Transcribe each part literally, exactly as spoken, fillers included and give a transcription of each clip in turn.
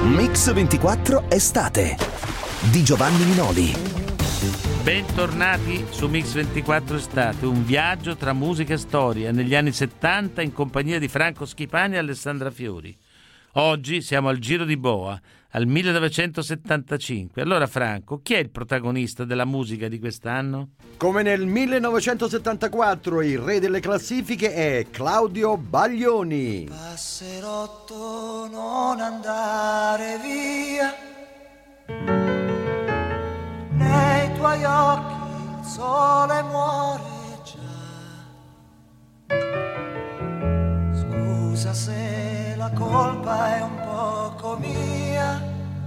Mix ventiquattro Estate di Giovanni Minoli. Bentornati su Mix ventiquattro Estate, un viaggio tra musica e storia negli anni settanta in compagnia di Franco Schipani e Alessandra Fiori. Oggi siamo al Giro di Boa, al millenovecentosettantacinque. Allora Franco, chi è il protagonista della musica di quest'anno? Come nel millenovecentosettantaquattro, il re delle classifiche è Claudio Baglioni. Passerotto, non andare via, nei tuoi occhi il sole muore già. Scusa se la colpa è un poco mia,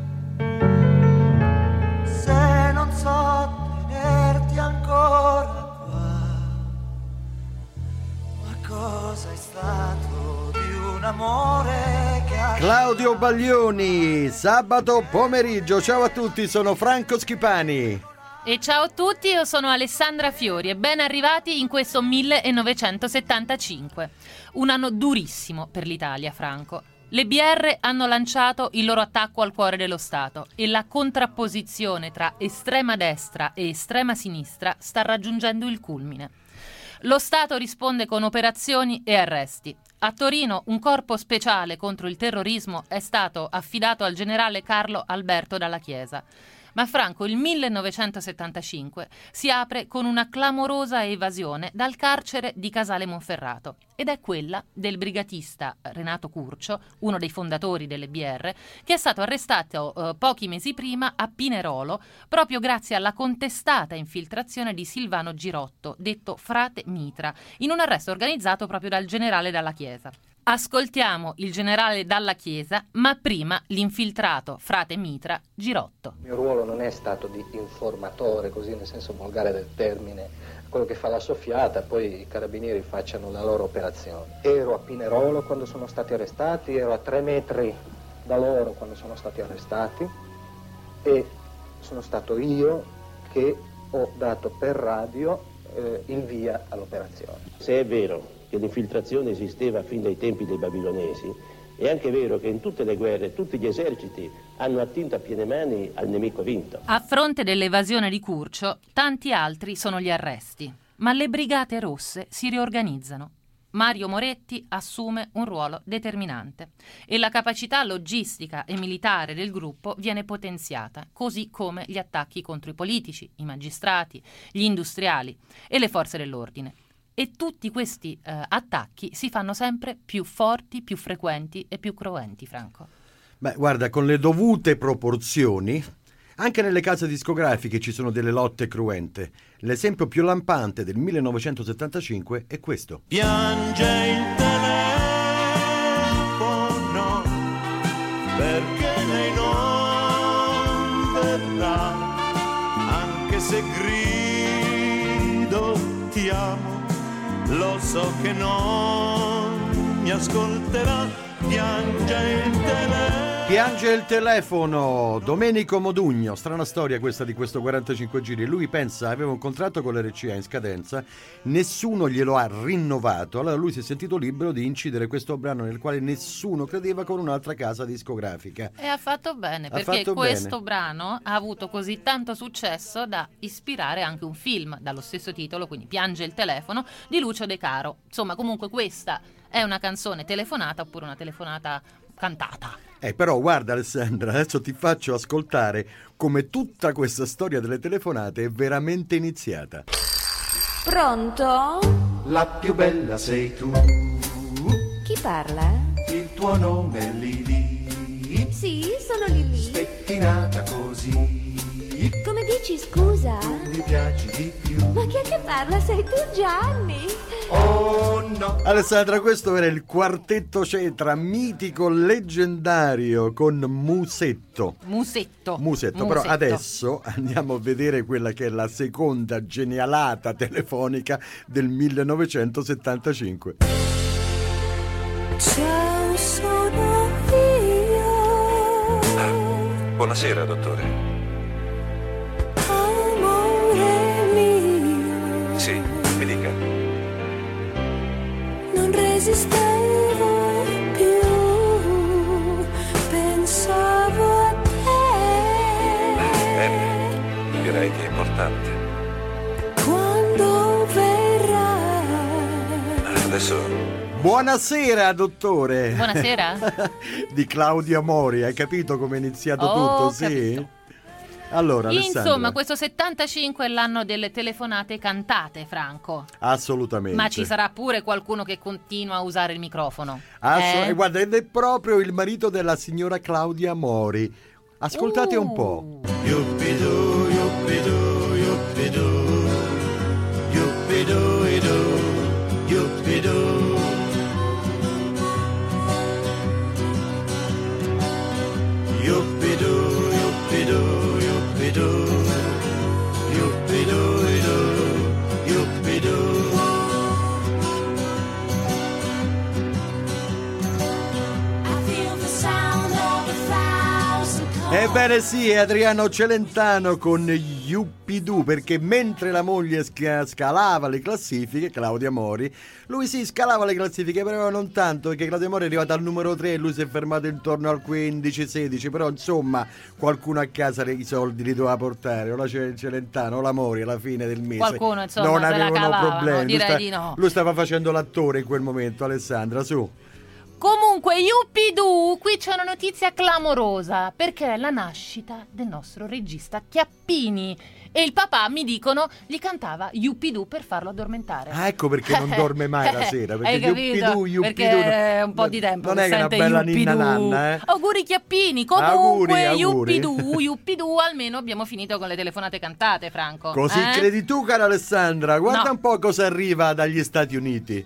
se non so tenerti ancora qua. Ma cosa è stato di un amore che ha... Claudio Baglioni, sabato pomeriggio. Ciao a tutti, sono Franco Schipani. E ciao a tutti, io sono Alessandra Fiori e ben arrivati in questo millenovecentosettantacinque. Un anno durissimo per l'Italia, Franco. Le B R hanno lanciato il loro attacco al cuore dello Stato e la contrapposizione tra estrema destra e estrema sinistra sta raggiungendo il culmine. Lo Stato risponde con operazioni e arresti. A Torino un corpo speciale contro il terrorismo è stato affidato al generale Carlo Alberto Dalla Chiesa. Ma Franco, il millenovecentosettantacinque si apre con una clamorosa evasione dal carcere di Casale Monferrato ed è quella del brigatista Renato Curcio, uno dei fondatori delle B R, che è stato arrestato eh, pochi mesi prima a Pinerolo proprio grazie alla contestata infiltrazione di Silvano Girotto, detto Frate Mitra, in un arresto organizzato proprio dal generale Dalla Chiesa. Ascoltiamo il generale Dalla Chiesa, ma prima l'infiltrato Frate Mitra Girotto. Il mio ruolo non è stato di informatore, così nel senso volgare del termine, quello che fa la soffiata, poi i carabinieri facciano la loro operazione. Ero a Pinerolo quando sono stati arrestati, ero a tre metri da loro quando sono stati arrestati e sono stato io che ho dato per radio eh, il via all'operazione. Se è vero che l'infiltrazione esisteva fin dai tempi dei babilonesi, è anche vero che in tutte le guerre tutti gli eserciti hanno attinto a piene mani al nemico vinto. A fronte dell'evasione di Curcio, tanti altri sono gli arresti, ma le Brigate Rosse si riorganizzano. Mario Moretti assume un ruolo determinante e la capacità logistica e militare del gruppo viene potenziata, così come gli attacchi contro i politici, i magistrati, gli industriali e le forze dell'ordine. E tutti questi eh, attacchi si fanno sempre più forti, più frequenti e più cruenti, Franco. Beh, guarda, con le dovute proporzioni, anche nelle case discografiche ci sono delle lotte cruente. L'esempio più lampante del millenovecentosettantacinque è questo. Piange il telefono perché lei non verrà, anche se grido ti amo. Lo so che non mi ascolterà, piange il telefono. Piange il telefono, Domenico Modugno, strana storia questa di questo quarantacinque giri. Lui pensa, aveva un contratto con l'R C A in scadenza, nessuno glielo ha rinnovato, allora lui si è sentito libero di incidere questo brano nel quale nessuno credeva con un'altra casa discografica. E ha fatto bene, ha perché fatto questo bene. brano ha avuto così tanto successo da ispirare anche un film dallo stesso titolo, quindi Piange il telefono, di Lucio De Caro. Insomma, comunque questa è una canzone telefonata oppure una telefonata cantata. Eh, però guarda Alessandra, adesso ti faccio ascoltare come tutta questa storia delle telefonate è veramente iniziata. Pronto? La più bella sei tu. Chi parla? Il tuo nome è Lili. Sì, sono Lili. Spettinata così. Come dici, scusa? Mi piaci di più. Ma chi è che parla? Sei tu, Gianni? Oh no. Alessandra, questo era il quartetto Cetra, mitico, leggendario, con Musetto. Musetto. Musetto, Musetto. però adesso andiamo a vedere quella che è la seconda genialata telefonica del millenovecentosettantacinque. Ciao, sono io. Ah, buonasera, dottore. Amore mio. Sì, mi dica. Non resistevo più, pensavo lei che è importante. Quando verrà? Adesso... Buonasera, dottore. Buonasera. Di Claudia Mori, hai capito come è iniziato Oh, tutto? Sì. capito. Allora, Alessandra. Insomma, questo settantacinque è l'anno delle telefonate cantate, Franco. Assolutamente. Ma ci sarà pure qualcuno che continua a usare il microfono. Asso- eh? e guarda, ed è proprio il marito della signora Claudia Mori. Ascoltate Uh. un po'. Yuppidu, yuppidu, yuppidu, yuppidu, idu, yuppidu. Yuppidu, yuppidu, yuppidu, yuppidu, idu, yuppidu. Ebbene sì, è Adriano Celentano con Yuppidù, perché mentre la moglie sca- scalava le classifiche, Claudia Mori, lui si scalava le classifiche, però non tanto, perché Claudia Mori è arrivata al numero tre e lui si è fermato intorno al quindici sedici, però insomma qualcuno a casa i soldi li doveva portare, o la Ce- Celentano o la Mori alla fine del mese. Qualcuno, insomma, non se la avevano cavavano, problemi. Lui direi sta- di no. Lui stava facendo l'attore in quel momento, Alessandra, su. Comunque, Yuppidù, qui c'è una notizia clamorosa, perché è la nascita del nostro regista Chiappini. E il papà, mi dicono, gli cantava Yuppidù per farlo addormentare. Ah, ecco perché non dorme mai la sera, perché Hai capito? Yuppidù, Yuppidù, Perché è un po' di tempo non che è che è una sente bella Yuppidù. ninna nanna, eh? Auguri Chiappini, comunque Auguri, auguri. Yuppidù, Yuppidù, almeno abbiamo finito con le telefonate cantate, Franco. Così eh? credi tu, cara Alessandra? Guarda No. un po' cosa arriva dagli Stati Uniti.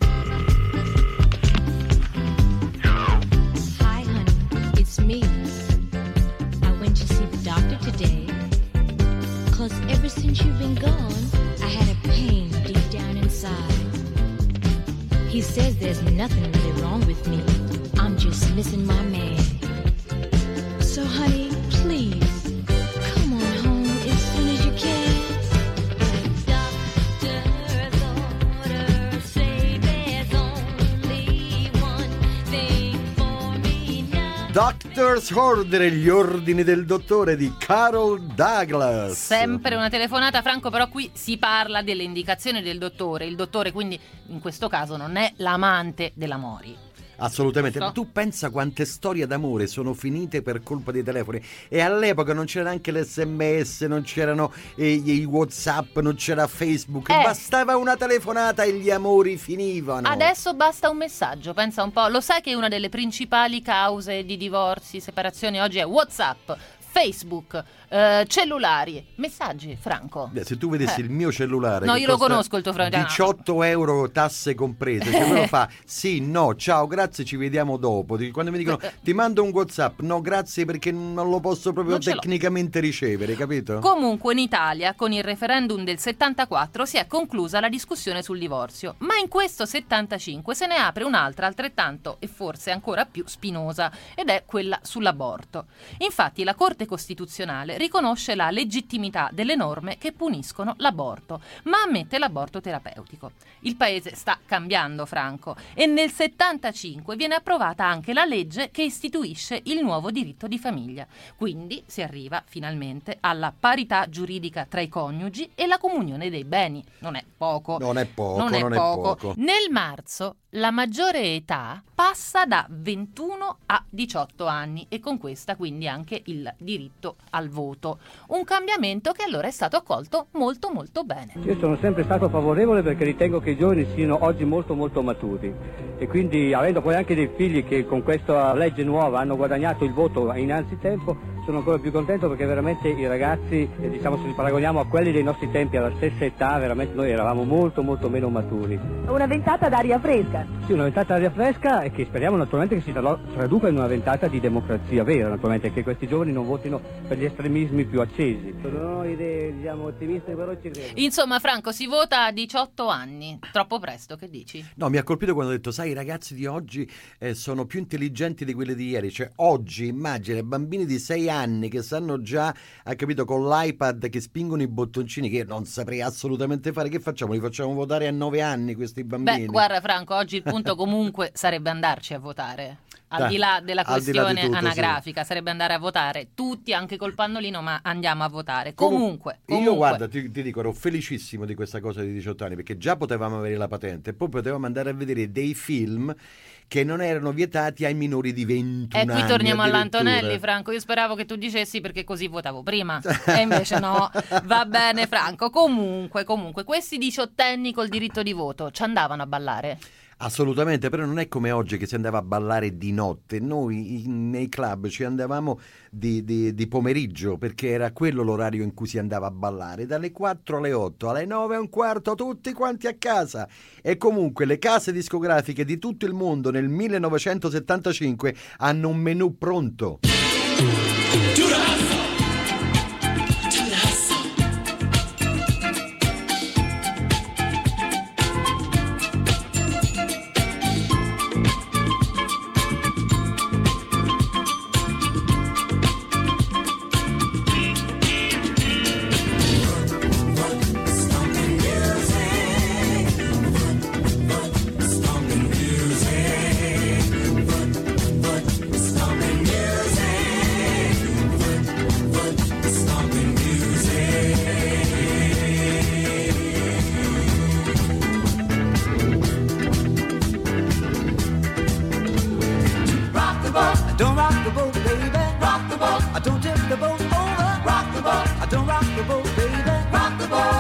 Hi, honey, it's me. I went to see the doctor today. Cause ever since you've been gone, I had a pain deep down inside. He says there's nothing really wrong with me. I'm just missing my man. So, honey, please, come on home as soon as you can. Doctor's orders say there's only one thing for me now. Doctor's Order, gli ordini del dottore di Carol Douglas. Sempre una telefonata, Franco, però qui si parla delle indicazioni del dottore. Il dottore, quindi, in questo caso non è l'amante della Mori. Assolutamente, So. ma tu pensa quante storie d'amore sono finite per colpa dei telefoni, e all'epoca non c'era neanche l'esse emme esse, non c'erano eh, i WhatsApp, non c'era Facebook, Eh. bastava una telefonata e gli amori finivano. Adesso basta un messaggio, pensa un po'. Lo sai che una delle principali cause di divorzi, separazioni oggi è WhatsApp, Facebook, eh, cellulari, messaggi, Franco. Beh, se tu vedessi Eh. il mio cellulare, No, che io lo costa conosco il tuo fratello. diciotto euro tasse comprese, se uno fa sì, no, ciao, grazie, ci vediamo dopo. Ti- Quando mi dicono ti mando un WhatsApp, no, grazie, perché non lo posso proprio Non ce l'ho. tecnicamente ricevere, capito? Comunque in Italia, con il referendum del settantaquattro, si è conclusa la discussione sul divorzio, ma in questo settantacinque se ne apre un'altra altrettanto e forse ancora più spinosa, ed è quella sull'aborto. Infatti la Corte Costituzionale riconosce la legittimità delle norme che puniscono l'aborto, ma ammette l'aborto terapeutico. Il paese sta cambiando, Franco, e nel settantacinque viene approvata anche la legge che istituisce il nuovo diritto di famiglia. Quindi si arriva finalmente alla parità giuridica tra i coniugi e la comunione dei beni. Non è poco. Non è poco, Non è non è poco. poco. Nel marzo la maggiore età passa da ventuno a diciotto anni e con questa quindi anche il diritto al voto. Un cambiamento che allora è stato accolto molto molto bene. Io sono sempre stato favorevole perché ritengo che i giovani siano oggi molto molto maturi e quindi avendo poi anche dei figli che con questa legge nuova hanno guadagnato il voto innanzitempo, sono ancora più contento perché veramente i ragazzi, eh, diciamo se li paragoniamo a quelli dei nostri tempi alla stessa età, veramente noi eravamo molto molto meno maturi. Una ventata d'aria fresca. Sì, una ventata d'aria fresca e che speriamo naturalmente che si tra- traduca in una ventata di democrazia vera, naturalmente, che questi giovani non votino per gli estremismi più accesi. Non ho idee, diciamo, ottimiste, però ci credo. Insomma, Franco, si vota a diciotto anni. Troppo presto, che dici? No, mi ha colpito quando ho detto, sai, i ragazzi di oggi eh, sono più intelligenti di quelli di ieri. Cioè, oggi, immagina, bambini di sei anni che sanno già, ha capito, con l'iPad che spingono i bottoncini, che io non saprei assolutamente fare. Che facciamo? Li facciamo votare a nove anni questi bambini? Beh, guarda Franco, oggi il punto comunque sarebbe andarci a votare. al di là della al di là questione di tutto, anagrafica, sì. sarebbe andare a votare tutti, anche col pannolino, ma andiamo a votare. Comunque, Io comunque. guarda, ti, ti dico, ero felicissimo di questa cosa di diciotto anni, perché già potevamo avere la patente e poi potevamo andare a vedere dei film che non erano vietati ai minori di ventuno E qui anni. torniamo addirittura. all'Antonelli, Franco. Io speravo che tu dicessi perché così votavo prima. E invece no. Va bene, Franco. Comunque, comunque, questi diciottenni col diritto di voto ci andavano a ballare? Assolutamente, però non è come oggi che si andava a ballare di notte. Noi in- nei club ci andavamo di, di- di pomeriggio, perché era quello l'orario in cui si andava a ballare, dalle quattro alle otto, alle nove e un quarto tutti quanti a casa. E comunque le case discografiche di tutto il mondo nel millenovecentosettantacinque hanno un menù pronto. Rock the boat, don't rock the boat, baby. Rock the boat, don't tip the boat over. Rock the boat, don't rock the boat, baby. Rock the boat.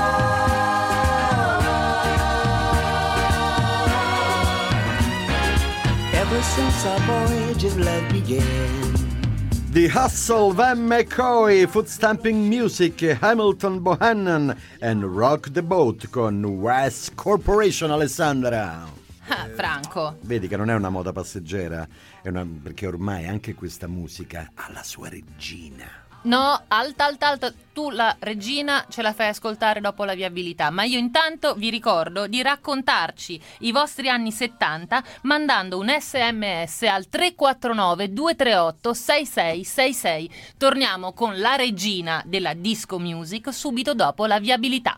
Ever since our voyage of love began. The Hustle, Van McCoy, Foot Stamping Music, Hamilton Bohannon and Rock the Boat con West Corporation, Alessandra. Ah, Franco. Vedi che non è una moda passeggera, è una, perché ormai anche questa musica ha la sua regina. No, alta, alta, alta. Tu la regina ce la fai ascoltare dopo la viabilità, ma io intanto vi ricordo di raccontarci i vostri anni settanta mandando un sms al tre quattro nove due tre otto sei sei sei sei. Torniamo con la regina della disco music subito dopo la viabilità.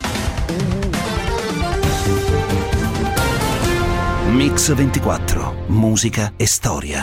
Mix ventiquattro, musica e storia.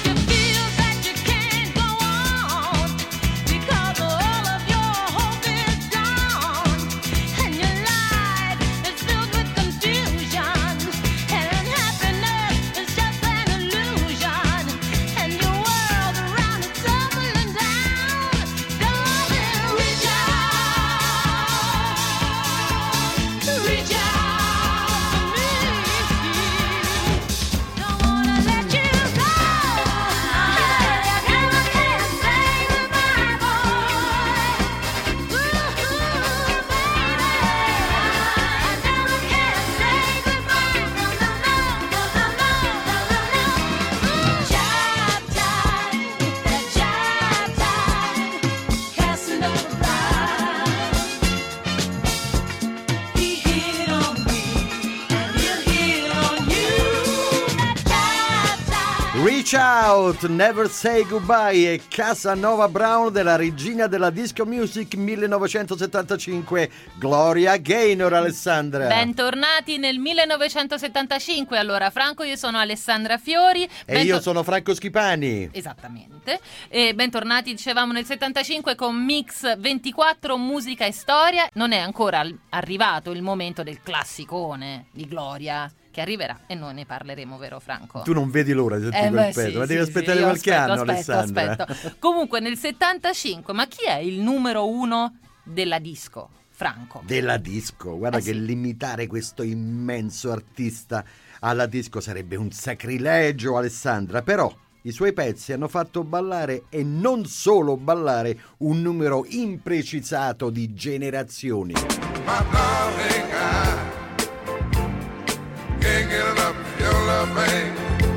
Reach Out, Never Say Goodbye e Casanova Brown della regina della disco music millenovecentosettantacinque, Gloria Gaynor, Alessandra. Bentornati nel millenovecentosettantacinque. Allora, Franco, io sono Alessandra Fiori. E Bento- io sono Franco Schipani. Esattamente. E bentornati, dicevamo, nel settantacinque con Mix ventiquattro, musica e storia. Non è ancora al- arrivato il momento del classicone di Gloria, che arriverà e noi ne parleremo, vero Franco? Tu non vedi l'ora di Eh, sentire beh, quel pezzo, sì, ma devi sì, aspettare sì, io qualche aspetto, anno, aspetto, Alessandra. aspetto. Comunque nel settantacinque, ma chi è il numero uno della disco, Franco? Della disco, guarda Eh, che sì. limitare questo immenso artista alla disco sarebbe un sacrilegio, Alessandra, però i suoi pezzi hanno fatto ballare, e non solo ballare, un numero imprecisato di generazioni. My darling, I can't get enough of your love, babe.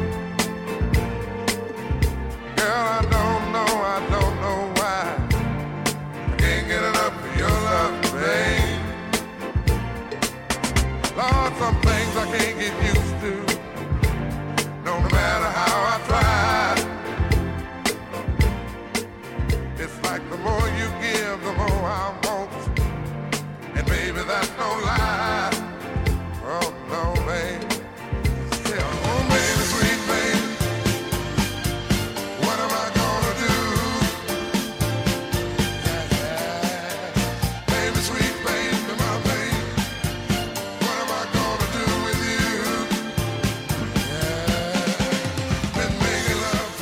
Girl, I don't know, I don't know why. I can't get enough of your love, babe. Lord, some things I can't get used to, no matter how I try. It's like the more you give, the more I want. And baby, that's no lie.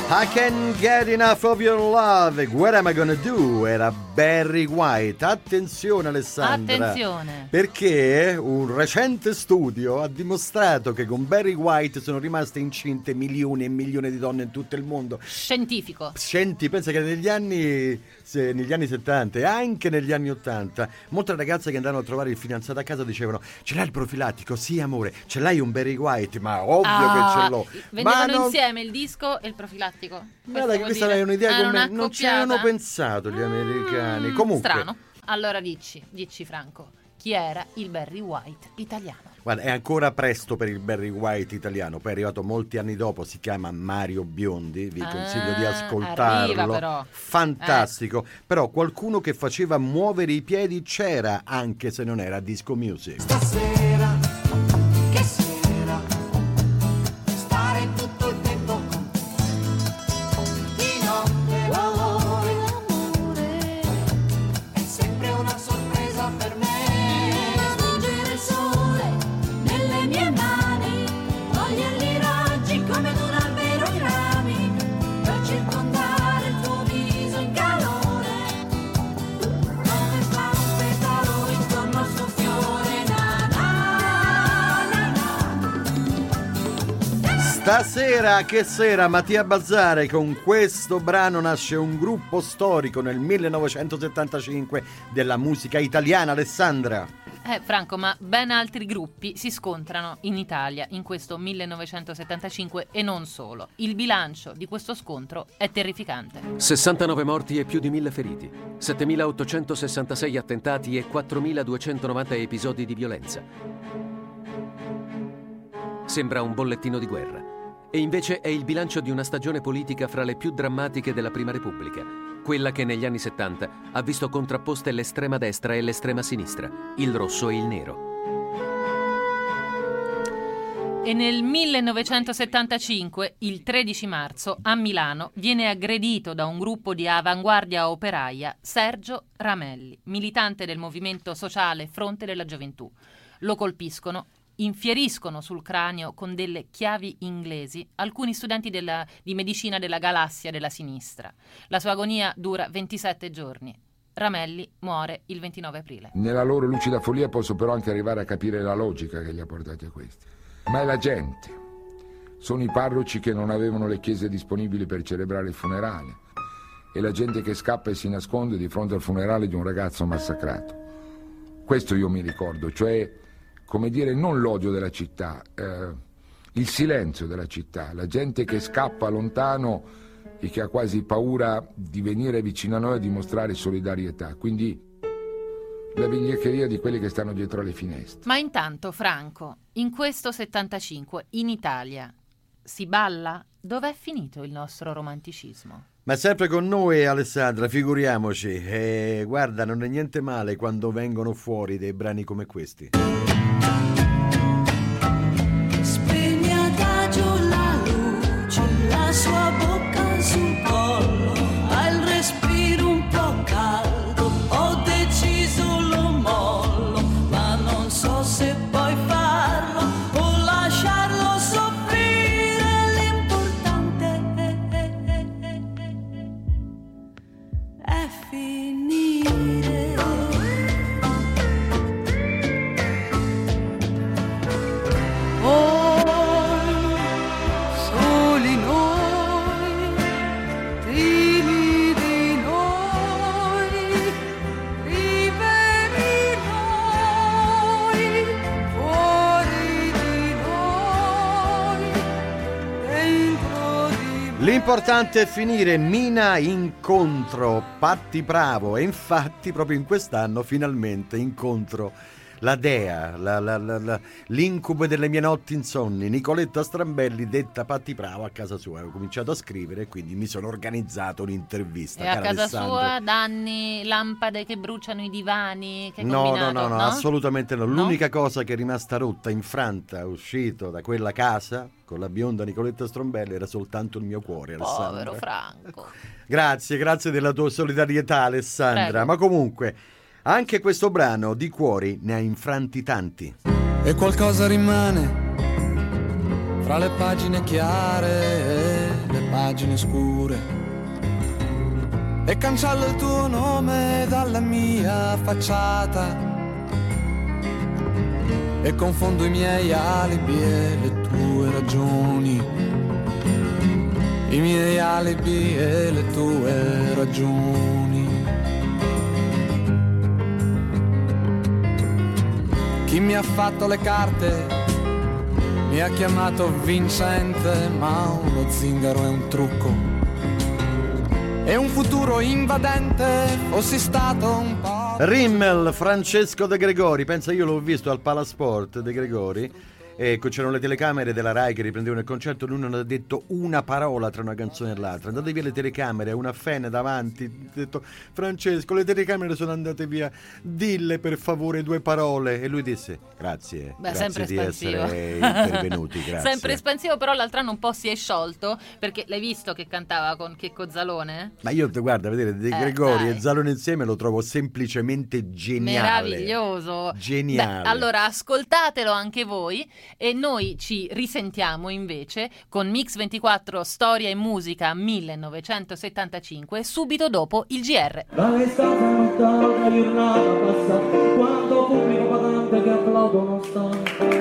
I Can't Get Enough of Your Love, What Am I Gonna Do? Era Barry White. Attenzione Alessandra, attenzione, perché un recente studio ha dimostrato che con Barry White sono rimaste incinte milioni e milioni di donne in tutto il mondo. Scientifico. Senti, pensa che negli anni, se, negli anni settanta e anche negli anni ottanta molte ragazze che andavano a trovare il fidanzato a casa dicevano: ce l'hai il profilattico? Sì amore. Ce l'hai un Barry White? Ma ovvio ah, che ce l'ho. Vendevano Ma non... insieme il disco e il profilattico. Guarda che questa è un'idea ah, come non ci avevano pensato gli americani. Mm, Comunque, strano. Allora dici, dici Franco, chi era il Barry White italiano? Guarda, è ancora presto per il Barry White italiano, poi è arrivato molti anni dopo, si chiama Mario Biondi, vi ah, consiglio di ascoltarlo. Arriva però. Fantastico. Eh. Però qualcuno che faceva muovere i piedi c'era, anche se non era disco music. Stasera, che sera, stare tutto il tempo con te. Di notte l'amore, l'amore è sempre una sorpresa per me. Stringere il sole nelle mie mani, togliergli i raggi come ad un albero i rami, per circondare il tuo viso in calore, come fa un petalo intorno al suo fiore. Na, na, na, na. Stasera, che sera, Mattia Bazzare. Con questo brano nasce un gruppo storico nel millenovecentosettantacinque della musica italiana, Alessandra. Eh Franco, ma ben altri gruppi si scontrano in Italia in questo millenovecentosettantacinque e non solo. Il bilancio di questo scontro è terrificante. sessantanove morti e più di mille feriti, settemilaottocentosessantasei attentati e quattromiladuecentonovanta episodi di violenza. Sembra un bollettino di guerra. E invece è il bilancio di una stagione politica fra le più drammatiche della Prima Repubblica, quella che negli anni settanta ha visto contrapposte l'estrema destra e l'estrema sinistra, il rosso e il nero. E nel millenovecentosettantacinque, il tredici marzo, a Milano, viene aggredito da un gruppo di avanguardia operaia Sergio Ramelli, militante del movimento sociale Fronte della Gioventù. Lo colpiscono, infieriscono sul cranio con delle chiavi inglesi alcuni studenti della, di medicina della galassia della sinistra. La sua agonia dura ventisette giorni. Ramelli muore il ventinove aprile. Nella loro lucida follia posso però anche arrivare a capire la logica che li ha portati a questo. Ma è la gente. Sono i parroci che non avevano le chiese disponibili per celebrare il funerale. E la gente che scappa e si nasconde di fronte al funerale di un ragazzo massacrato. Questo io mi ricordo, cioè, come dire, non l'odio della città, eh, il silenzio della città, la gente che scappa lontano e che ha quasi paura di venire vicino a noi a dimostrare solidarietà. Quindi la vigliaccheria di quelli che stanno dietro alle finestre. Ma intanto, Franco, in questo settantacinque, in Italia, si balla? Dov'è finito il nostro romanticismo? Ma sempre con noi, Alessandra, figuriamoci. E guarda, non è niente male quando vengono fuori dei brani come questi. Spegne adagio la luce, la sua bocca sul collo, ha il respiro un po' caldo, ho deciso lo mollo, ma non so se poi farlo o lasciarlo soffrire, l'importante è finire. L'importante è finire. Mina incontro Patti Bravo, e infatti proprio in quest'anno finalmente incontro la dea, la, la, la, la, l'incubo delle mie notti insonni, Nicoletta Strambelli, detta Patti Bravo, a casa sua. Ho cominciato a scrivere e quindi mi sono organizzato un'intervista. E a casa Alessandro. sua danni, lampade che bruciano i divani, che no, combinato, no, no, no, no, assolutamente no. L'unica no? cosa che è rimasta rotta, infranta, uscito da quella casa con la bionda Nicoletta Strombelli, era soltanto il mio cuore, Alessandra. Povero Franco. Grazie, grazie della tua solidarietà, Alessandra. Prego. Ma comunque, anche questo brano di cuori ne ha infranti tanti. E qualcosa rimane fra le pagine chiare e le pagine scure e cancello il tuo nome dalla mia facciata e confondo i miei alibi e le tue ragioni, i miei alibi e le tue ragioni. Chi mi ha fatto le carte mi ha chiamato vincente, ma uno zingaro è un trucco e un futuro invadente, fossi stato un po'... Rimmel, Francesco De Gregori, pensa, io l'ho visto al Palasport De Gregori. Ecco, c'erano le telecamere della Rai che riprendevano il concerto, lui non ha detto una parola tra una canzone e l'altra. Andate via le telecamere, una fan davanti, ha detto: Francesco, le telecamere sono andate via, dille per favore due parole. E lui disse: grazie, Beh, grazie sempre di espansivo. essere intervenuti, grazie. Sempre espansivo, però l'altro anno un po' si è sciolto, perché l'hai visto che cantava con Checco Zalone? Ma io, guarda, vedere De Gregori eh, e Zalone insieme lo trovo semplicemente geniale. Meraviglioso. Geniale. Beh, allora ascoltatelo anche voi. E noi ci risentiamo invece con Mix ventiquattro Storia e Musica millenovecentosettantacinque subito dopo il G R. L'estate lontana, la giornata passa, quando pubblico patente che applaudo non sta.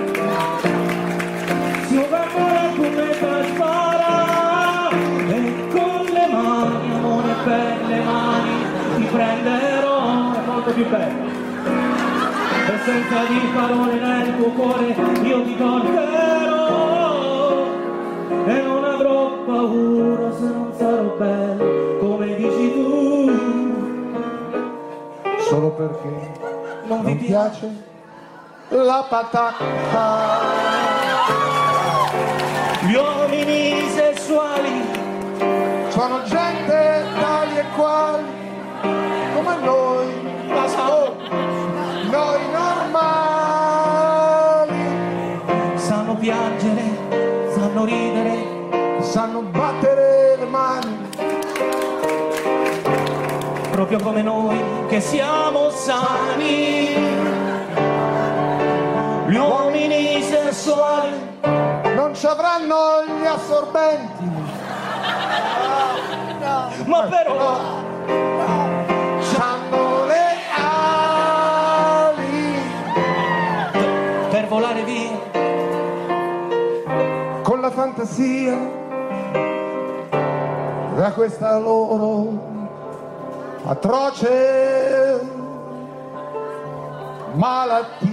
Si ferma con me per spara e con le mani, amore per le mani, ti prenderò, è molto più bello. E senza di parole nel tuo cuore io ti porterò e non avrò paura se non sarò bello come dici tu, Solo perché non vi piace la patata. Gli uomini sessuali sono gente tali e quali come noi, ma so, noi normali. sanno piangere, sanno ridere, sanno battere le mani, proprio come noi che siamo sani. Gli uomini sessuali non ci avranno gli assorbenti, ma però c'hanno le ali per volare via con la fantasia da questa loro atroce malattia.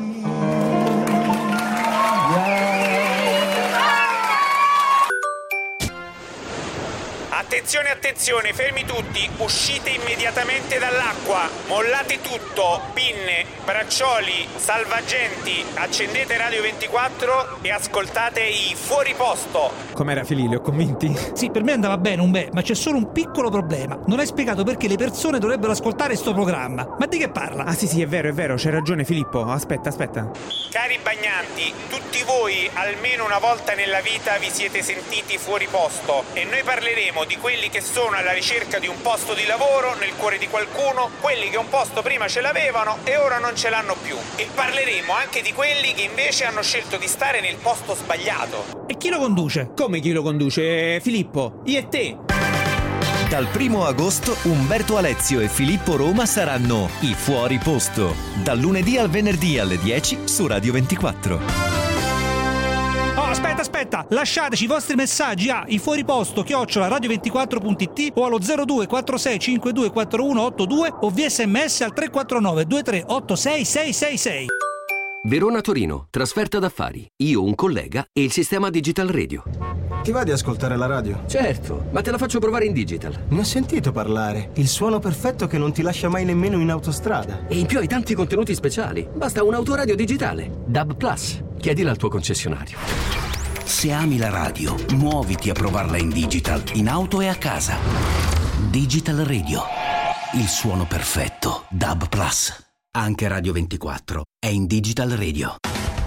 Attenzione, attenzione, fermi tutti, uscite immediatamente dall'acqua, mollate tutto, pinne, braccioli, salvagenti, accendete Radio ventiquattro e ascoltate i Fuori Posto. Com'era Fili, li ho convinti? Sì, per me andava bene un bel, ma c'è solo un piccolo problema. Non hai spiegato perché le persone dovrebbero ascoltare sto programma. Ma di che parla? Ah sì sì, è vero, è vero, c'hai ragione Filippo. Aspetta, aspetta. Cari bagnanti, tutti voi almeno una volta nella vita vi siete sentiti fuori posto e noi parleremo di quelli che sono alla ricerca di un posto di lavoro nel cuore di qualcuno, quelli che un posto prima ce l'avevano e ora non ce l'hanno più. E parleremo anche di quelli che invece hanno scelto di stare nel posto sbagliato. E chi lo conduce? Come chi lo conduce? Filippo, io e te. Dal primo agosto Umberto Alezio e Filippo Roma saranno i Fuori Posto. Dal lunedì al venerdì alle dieci su Radio ventiquattro. Oh, aspetta, aspetta! Lasciateci i vostri messaggi a ifuoriposto chiocciola radio ventiquattro punto it o allo zero due quattro sei cinque due quattro uno otto due o via sms al tre quattro nove due tre otto sei sei sei sei. Verona-Torino, trasferta d'affari. Io, un collega e il sistema Digital Radio. Ti va di ascoltare la radio? Certo, ma te la faccio provare in digital. Ne ho sentito parlare. Il suono perfetto che non ti lascia mai nemmeno in autostrada. E in più hai tanti contenuti speciali. Basta un autoradio digitale. D A B Plus. Chiedila al tuo concessionario. Se ami la radio, muoviti a provarla in digital, in auto e a casa. Digital Radio. Il suono perfetto. D A B Plus. Anche Radio ventiquattro è in Digital Radio.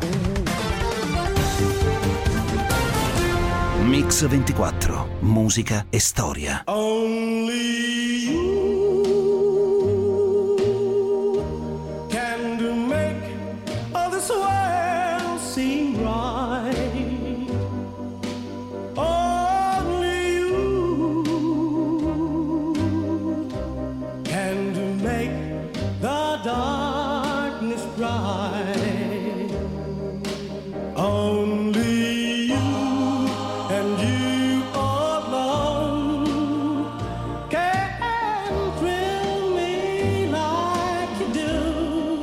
Mix ventiquattro, musica e storia. Only you can make all this world seem right. Only you night. Only you and you alone can thrill me like you do.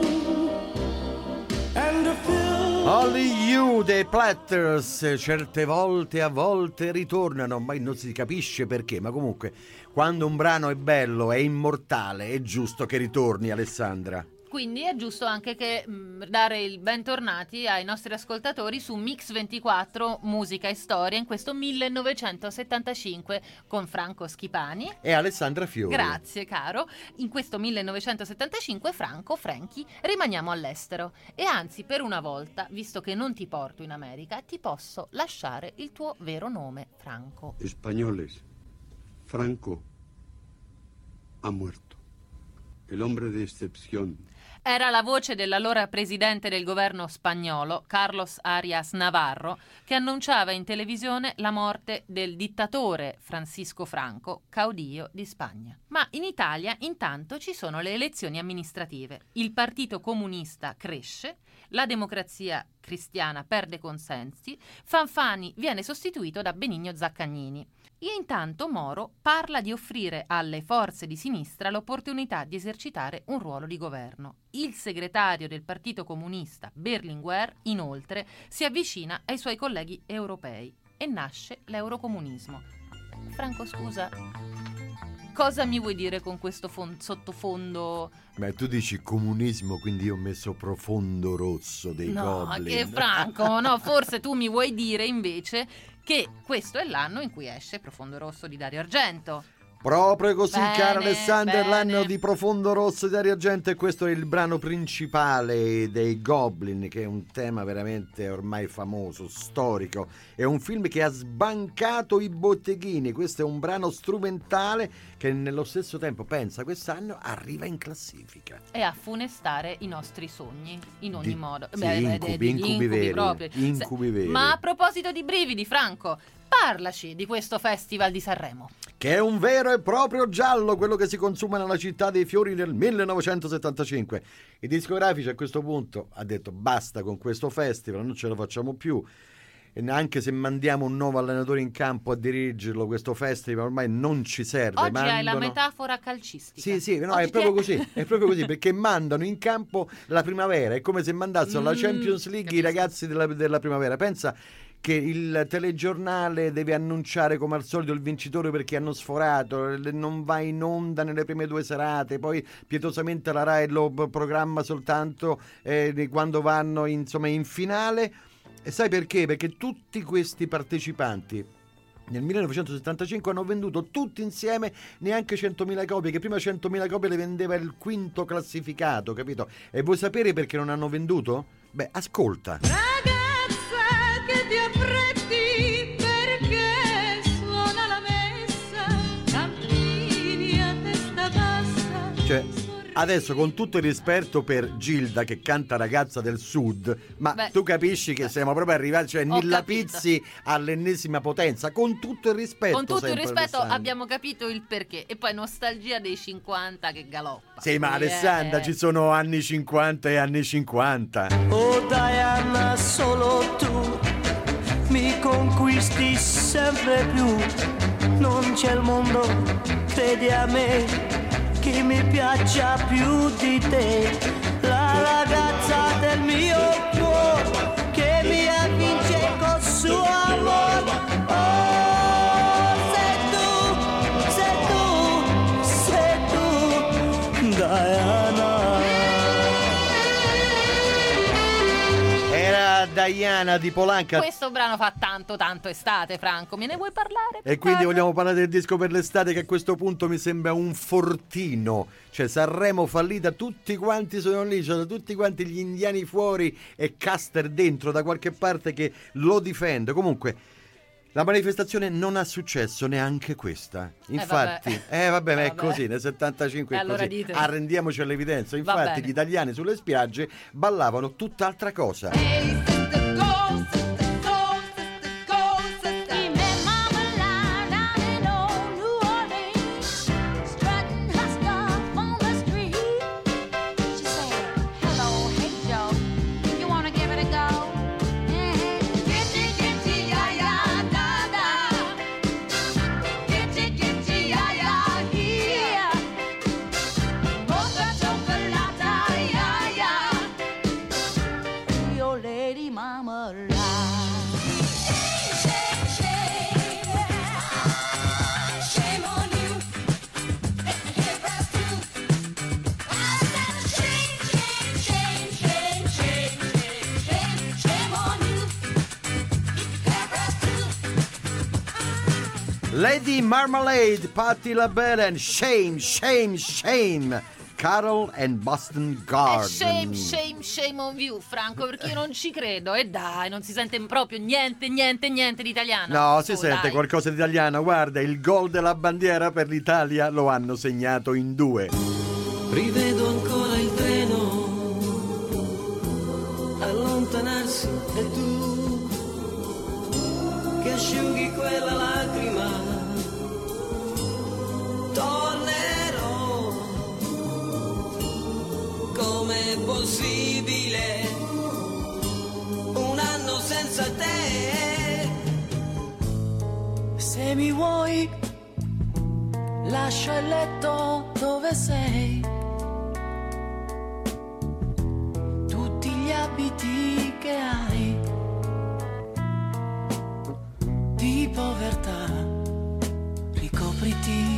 And to fill Only You dei Platters certe volte a volte ritornano, ma non si capisce perché, ma comunque quando un brano è bello, è immortale, è giusto che ritorni, Alessandra. Quindi è giusto anche che mh, dare il bentornati ai nostri ascoltatori su Mix ventiquattro Musica e Storia in questo millenovecentosettantacinque con Franco Schipani E Alessandra Fiori. Grazie caro. In questo millenovecentosettantacinque, Franco, Franchi, rimaniamo all'estero. E anzi, per una volta, visto che non ti porto in America, ti posso lasciare il tuo vero nome, Franco. Españoles, Franco ha muerto. El hombre de excepción. Era la voce dell'allora presidente del governo spagnolo, Carlos Arias Navarro, che annunciava in televisione la morte del dittatore Francisco Franco, caudillo di Spagna. Ma in Italia intanto ci sono le elezioni amministrative. Il Partito Comunista cresce, la Democrazia Cristiana perde consensi, Fanfani viene sostituito da Benigno Zaccagnini. E intanto Moro parla di offrire alle forze di sinistra l'opportunità di esercitare un ruolo di governo. Il segretario del Partito Comunista, Berlinguer, inoltre, si avvicina ai suoi colleghi europei e nasce l'eurocomunismo. Franco, scusa, cosa mi vuoi dire con questo fon- sottofondo? Beh, tu dici comunismo, quindi io ho messo profondo rosso dei No, Goblin. che Franco, no, forse tu mi vuoi dire invece che questo è l'anno in cui esce Profondo Rosso di Dario Argento. Proprio così, Bene, cara Alessandra, bene. l'anno di Profondo Rosso di Dario Argento, e questo è il brano principale dei Goblin, che è un tema veramente ormai famoso, storico. È un film che ha sbancato i botteghini. Questo è un brano strumentale che nello stesso tempo, pensa, quest'anno arriva in classifica. E a funestare i nostri sogni in ogni Di- modo. sì, Beh, incubi, degli incubi veri, proprio. incubi Se- veri. Ma a proposito di brividi, Franco, parlaci di questo Festival di Sanremo. Che è un vero e proprio giallo, quello che si consuma nella città dei fiori nel millenovecentosettantacinque. I discografici a questo punto ha detto basta con questo festival, non ce lo facciamo più. E neanche se mandiamo un nuovo allenatore in campo a dirigerlo, questo festival ormai non ci serve. Oggi hai la Mandano- metafora calcistica. Sì, sì, no, Oggi è proprio ti- così, è proprio così, perché mandano in campo la primavera, è come se mandassero alla Mm, Champions League i ragazzi della, della primavera. Pensa che il telegiornale deve annunciare come al solito il vincitore perché hanno sforato, non va in onda nelle prime due serate, poi pietosamente la Rai lo programma soltanto eh, di quando vanno insomma in finale. E sai perché? Perché tutti questi partecipanti nel millenovecentosettantacinque hanno venduto tutti insieme neanche centomila copie, che prima centomila copie le vendeva il quinto classificato, capito? E vuoi sapere perché non hanno venduto? Beh, ascolta. Che ti appretti perché suona la messa, cammini a testa bassa. Cioè, adesso con tutto il rispetto per Gilda che canta Ragazza del Sud, ma Beh, tu capisci che siamo proprio arrivati, cioè ho Nilla capito. Pizzi all'ennesima potenza, con tutto il rispetto. Con tutto il sempre, rispetto Alessandra. abbiamo capito il perché. E poi nostalgia dei cinquanta che galoppa. Sì, ma Eh, Alessandra, eh. ci sono anni cinquanta e anni cinquanta. Oh Diana, solo tu mi conquisti sempre più. Non c'è il mondo, credi a me, che mi piaccia più di te. La ragazza del mio cuore che mi avvince col suo amore. Oh, sei tu, sei tu, sei tu, Diana. Era Diana di Polanca. Questo brano fa tanto tanto estate, Franco. Me ne vuoi parlare? E quindi vogliamo parlare del disco per l'estate, che a questo punto mi sembra un fortino. Cioè Sanremo fallita, tutti quanti sono lì, cioè tutti quanti gli indiani fuori e Caster dentro da qualche parte che lo difende. Comunque la manifestazione non ha successo neanche questa. Infatti, Eh, vabbè. eh vabbè, ma Eh, è vabbè. così, nel settantacinque E è allora così. dite. Arrendiamoci all'evidenza. Va Infatti bene. gli italiani sulle spiagge ballavano tutt'altra cosa. Strutting her stuff on the street. She said, hello, hey Joe. Lady Marmalade, Patti LaBelle and Shame, Shame, Shame, Carol and Boston Garden. Shame, shame, shame on you, Franco, perché io non ci credo. E dai, non si sente proprio niente, niente, niente di italiano. No, Su, si sente dai. qualcosa di italiano. Guarda, il gol della bandiera per l'Italia lo hanno segnato in due. Rivedo ancora il treno allontanarsi e tu che asciughi quella lacrima. Tornerò. Com'è possibile un anno senza te? Se mi vuoi, lascia il letto dove sei. Tutti gli abiti che hai di povertà, ricopriti.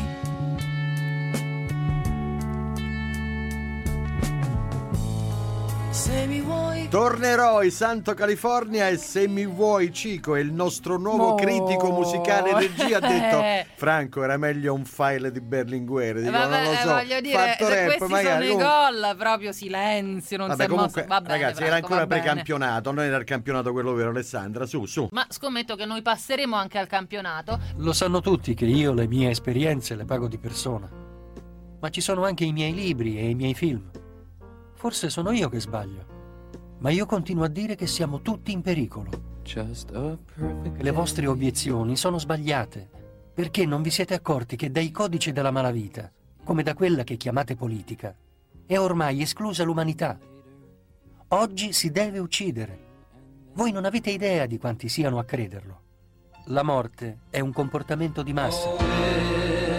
Se mi vuoi. Tornerò in Santo California e se mi vuoi Cico, è il nostro nuovo No. critico musicale e regia, ha detto Franco era meglio un file di Berlinguer. Dico, Vabbè, non lo so, voglio dire, fatto se rap, questi magari, sono i comunque- gol, proprio silenzio, non Vabbè, si è comunque, mosso. Va bene, ragazzi, era Franco, ancora va bene. precampionato, non era il campionato quello vero, Alessandra, su, su. Ma scommetto che noi passeremo anche al campionato. Lo sanno tutti che io le mie esperienze le pago di persona. Ma ci sono anche i miei libri e i miei film. Forse sono io che sbaglio. Ma io continuo a dire che siamo tutti in pericolo. Che le vostre obiezioni sono sbagliate. Perché non vi siete accorti che dai codici della malavita, come da quella che chiamate politica, è ormai esclusa l'umanità. Oggi si deve uccidere. Voi non avete idea di quanti siano a crederlo. La morte è un comportamento di massa.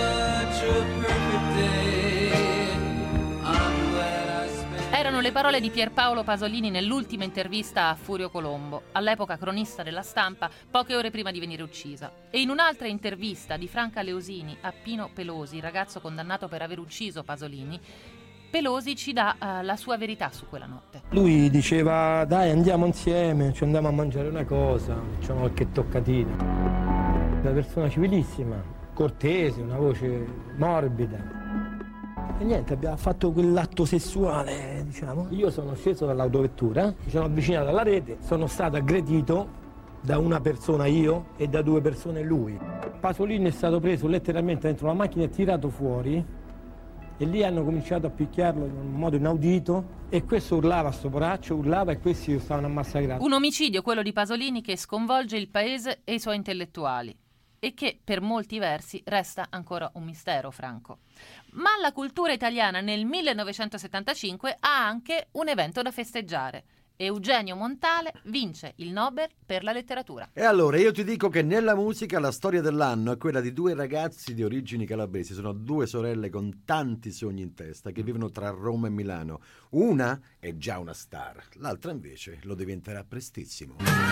Erano le parole di Pierpaolo Pasolini nell'ultima intervista a Furio Colombo, all'epoca cronista della Stampa, poche ore prima di venire uccisa. E in un'altra intervista di Franca Leosini a Pino Pelosi, ragazzo condannato per aver ucciso Pasolini, Pelosi ci dà uh, la sua verità su quella notte. Lui diceva dai andiamo insieme, ci andiamo a mangiare una cosa, facciamo qualche toccatina. Una persona civilissima, cortese, una voce morbida. E niente, abbiamo fatto quell'atto sessuale, diciamo. Io sono sceso dall'autovettura, mi sono avvicinato alla rete, sono stato aggredito da una persona io e da due persone lui. Pasolini è stato preso letteralmente dentro la macchina e tirato fuori e lì hanno cominciato a picchiarlo in un modo inaudito e questo urlava a sto poraccio, urlava e questi lo stavano a massacrare. Un omicidio, quello di Pasolini, che sconvolge il paese e i suoi intellettuali e che per molti versi resta ancora un mistero, Franco. Ma la cultura italiana nel millenovecentosettantacinque ha anche un evento da festeggiare. Eugenio Montale vince il Nobel per la letteratura. E allora io ti dico che nella musica la storia dell'anno è quella di due ragazzi di origini calabresi, sono due sorelle con tanti sogni in testa che vivono tra Roma e Milano. Una è già una star, l'altra invece lo diventerà prestissimo.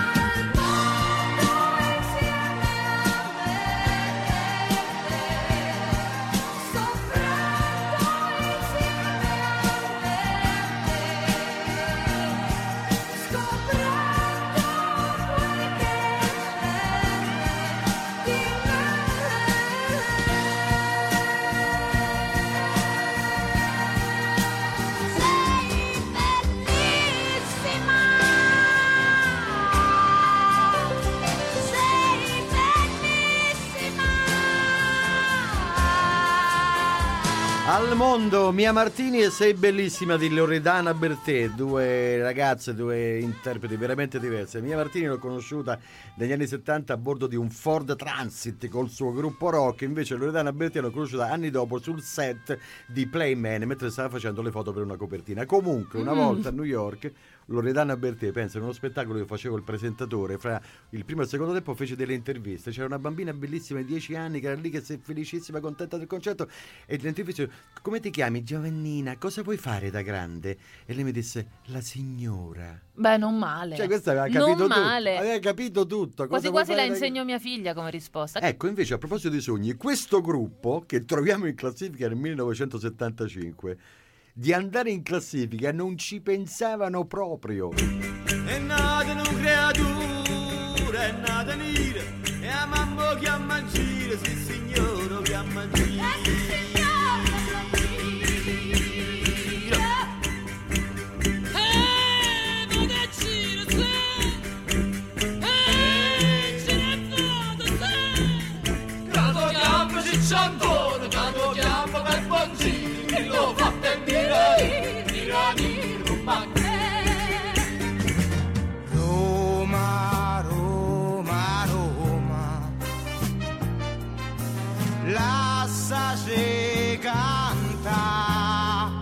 Al mondo, Mia Martini e Sei bellissima di Loredana Bertè, due ragazze, due interpreti veramente diverse. Mia Martini l'ho conosciuta negli anni settanta a bordo di un Ford Transit col suo gruppo rock, invece Loredana Bertè l'ho conosciuta anni dopo sul set di Playman mentre stava facendo le foto per una copertina. Comunque una Mm. volta a New York Loredana Bertè, pensa, in uno spettacolo io facevo il presentatore, fra il primo e il secondo tempo fece delle interviste, c'era una bambina bellissima di dieci anni che era lì che si è felicissima, contenta del concerto, e l'intervista: come ti chiami? Giovannina, cosa vuoi fare da grande? E lei mi disse: la signora. Beh, non male. Cioè questa aveva capito non tutto, male. aveva capito tutto. Quasi Cosa quasi vuoi la fare da- insegno a mia figlia come risposta. Ecco, invece a proposito di sogni, questo gruppo che troviamo in classifica nel millenovecentosettantacinque, di andare in classifica non ci pensavano proprio. È nata una creatura, è nata nera, e a mamma chiama gira. che sì signore che ammazzino. Santoro, tanto chiamo per Bonzini, lo fatto e direi, direi, Roma, Roma, Roma, lasciaci canta,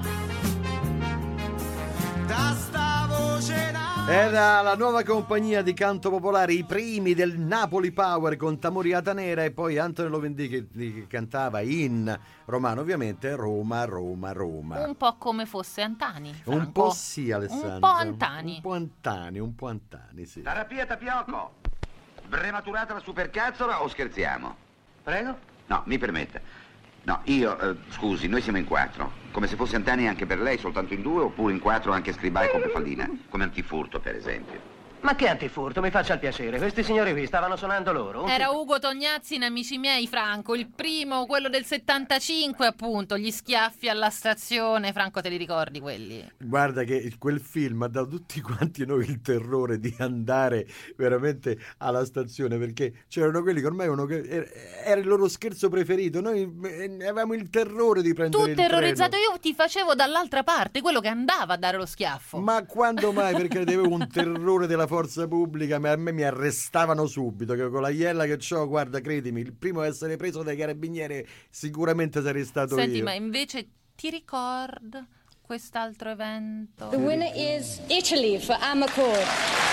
da sta voce na- Era la nuova compagnia di canto popolare, i primi del Napoli Power con Tamuriata Nera, e poi Antonello Venditti che, che cantava in romano, ovviamente, Roma, Roma, Roma. Un po' come fosse Antani, Franco. Un po' sì, Alessandro. Un po' Antani. Un po' Antani, un po' Antani, sì. Terapia Tapiocco. Brematurata la supercazzola o scherziamo? Prego? No, mi permetta. No, io, eh, scusi, noi siamo in quattro. Come se fosse Antani anche per lei, soltanto in due, oppure in quattro anche Scribai con Pefaldina. Come antifurto, per esempio. Ma che antifurto, mi faccia il piacere. Questi signori qui stavano suonando loro. Era Ugo Tognazzi in Amici miei, Franco, il primo, quello del settantacinque appunto, gli schiaffi alla stazione. Franco, te li ricordi quelli? Guarda che quel film ha dato tutti quanti noi il terrore di andare veramente alla stazione, perché c'erano quelli che ormai uno che era il loro scherzo preferito. Noi avevamo il terrore di prendere Tu il terrorizzato, treno. io ti facevo dall'altra parte, quello che andava a dare lo schiaffo. Ma quando mai? Perché avevo un terrore della forza pubblica, ma a me mi arrestavano subito, che con la iella che c'ho, guarda, credimi, il primo a essere preso dai carabinieri sicuramente sarei stato Senti, io. ma invece ti ricordi quest'altro evento? The winner is Italy for Amarcord.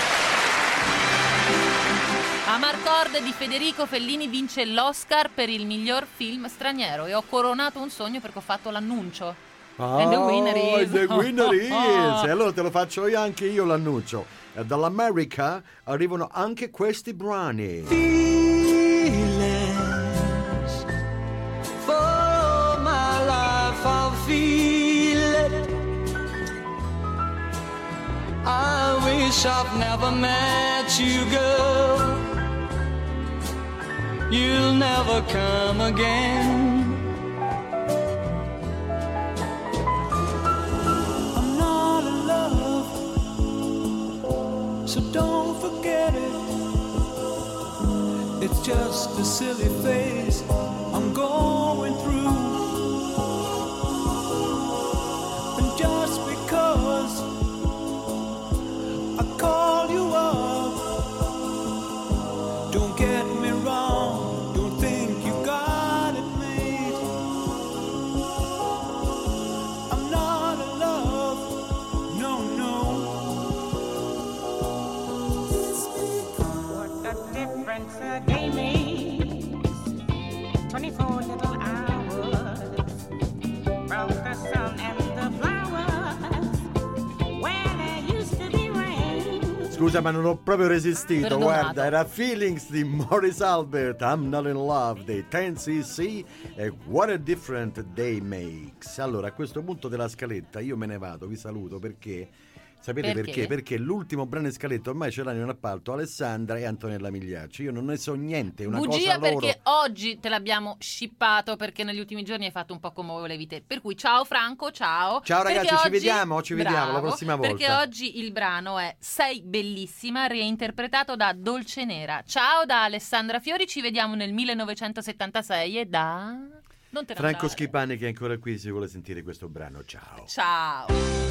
Amarcord di Federico Fellini vince l'Oscar per il miglior film straniero e ho coronato un sogno perché ho fatto l'annuncio. Ah, And the winner is. the winner is. E allora te lo faccio io, anche io l'annuncio. Dall'America arrivano anche questi brani. Feelings for my life, I'll feel it. I wish I've never met you, girl. You'll never come again. I'm not in love, so don't forget it. It's just a silly phase I'm going through. And just because I call you up, don't get me wrong, don't think you got it made. I'm not in love, no, no. What a difference a day makes. Twenty-four little hours from the sun and the flowers where there used to be rain. Scusa, ma non ho proprio resistito. Perdonato. Guarda, era Feelings di Maurice Albert, I'm Not in Love dei ten C C e What a Different Day Makes. Allora, a questo punto della scaletta io me ne vado, vi saluto perché sapete perché? Perché? Perché l'ultimo brano in scaletta ormai ce l'hanno in appalto Alessandra e Antonella Migliacci. Io non ne so niente, è una Bugia, cosa loro. perché oggi te l'abbiamo shippato, perché negli ultimi giorni hai fatto un po' come volevi te. Per cui ciao Franco, ciao. Ciao ragazzi, Perché ci oggi- vediamo, ci vediamo la Bravo, prossima volta. Perché oggi il brano è Sei bellissima, reinterpretato da Dolce Nera. Ciao da Alessandra Fiori, ci vediamo nel millenovecentosettantasei e da... Non te ne Franco andare. Schipani che è ancora qui, se vuole sentire questo brano. Ciao. Ciao.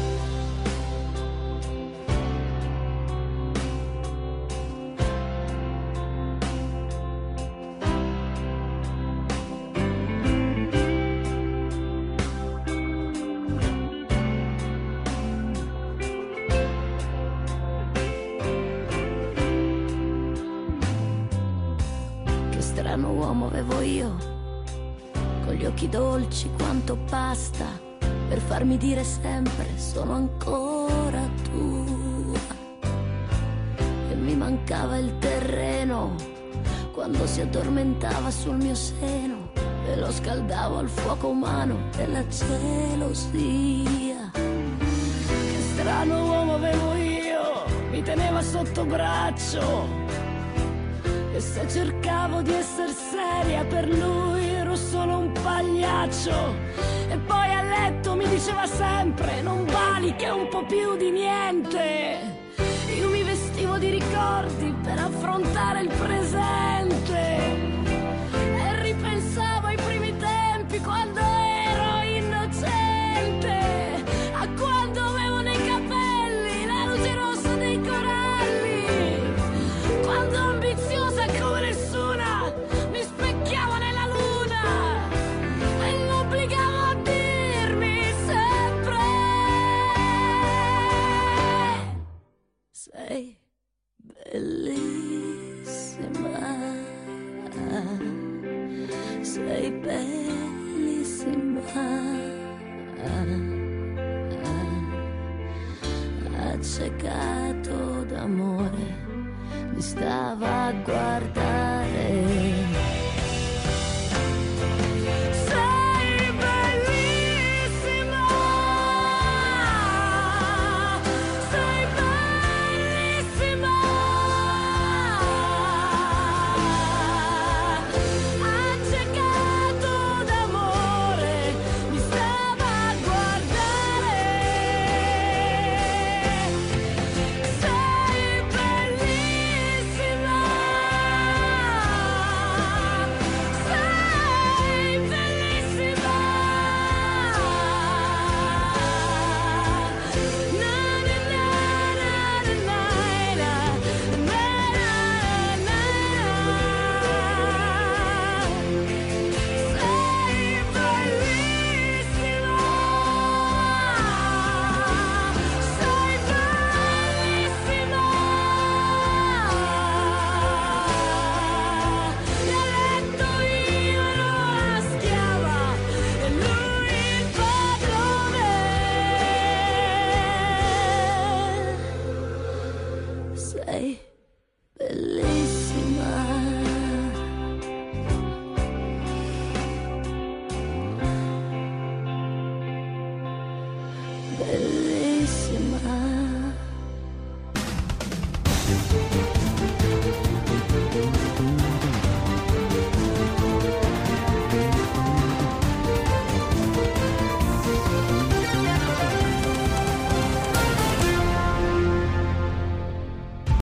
Che strano uomo avevo io, con gli occhi dolci quanto basta per farmi dire sempre sono ancora tua. E mi mancava il terreno quando si addormentava sul mio seno e lo scaldavo al fuoco umano della gelosia. Che strano uomo avevo io, mi teneva sotto braccio E se cercavo di essere seria, per lui ero solo un pagliaccio. E poi a letto mi diceva sempre: non vali che un po' più di niente. Io mi vestivo di ricordi per affrontare il presente e ripensavo ai primi tempi quando ero innocente, a quando avevo nei capelli la luce rossa dei coralli, quando ambiziosa come nessuna mi specchiavo nella luna e mi obbligavo a dirmi sempre: sei bellissima, sei bellissima, accecato d'amore mi stava a guardare.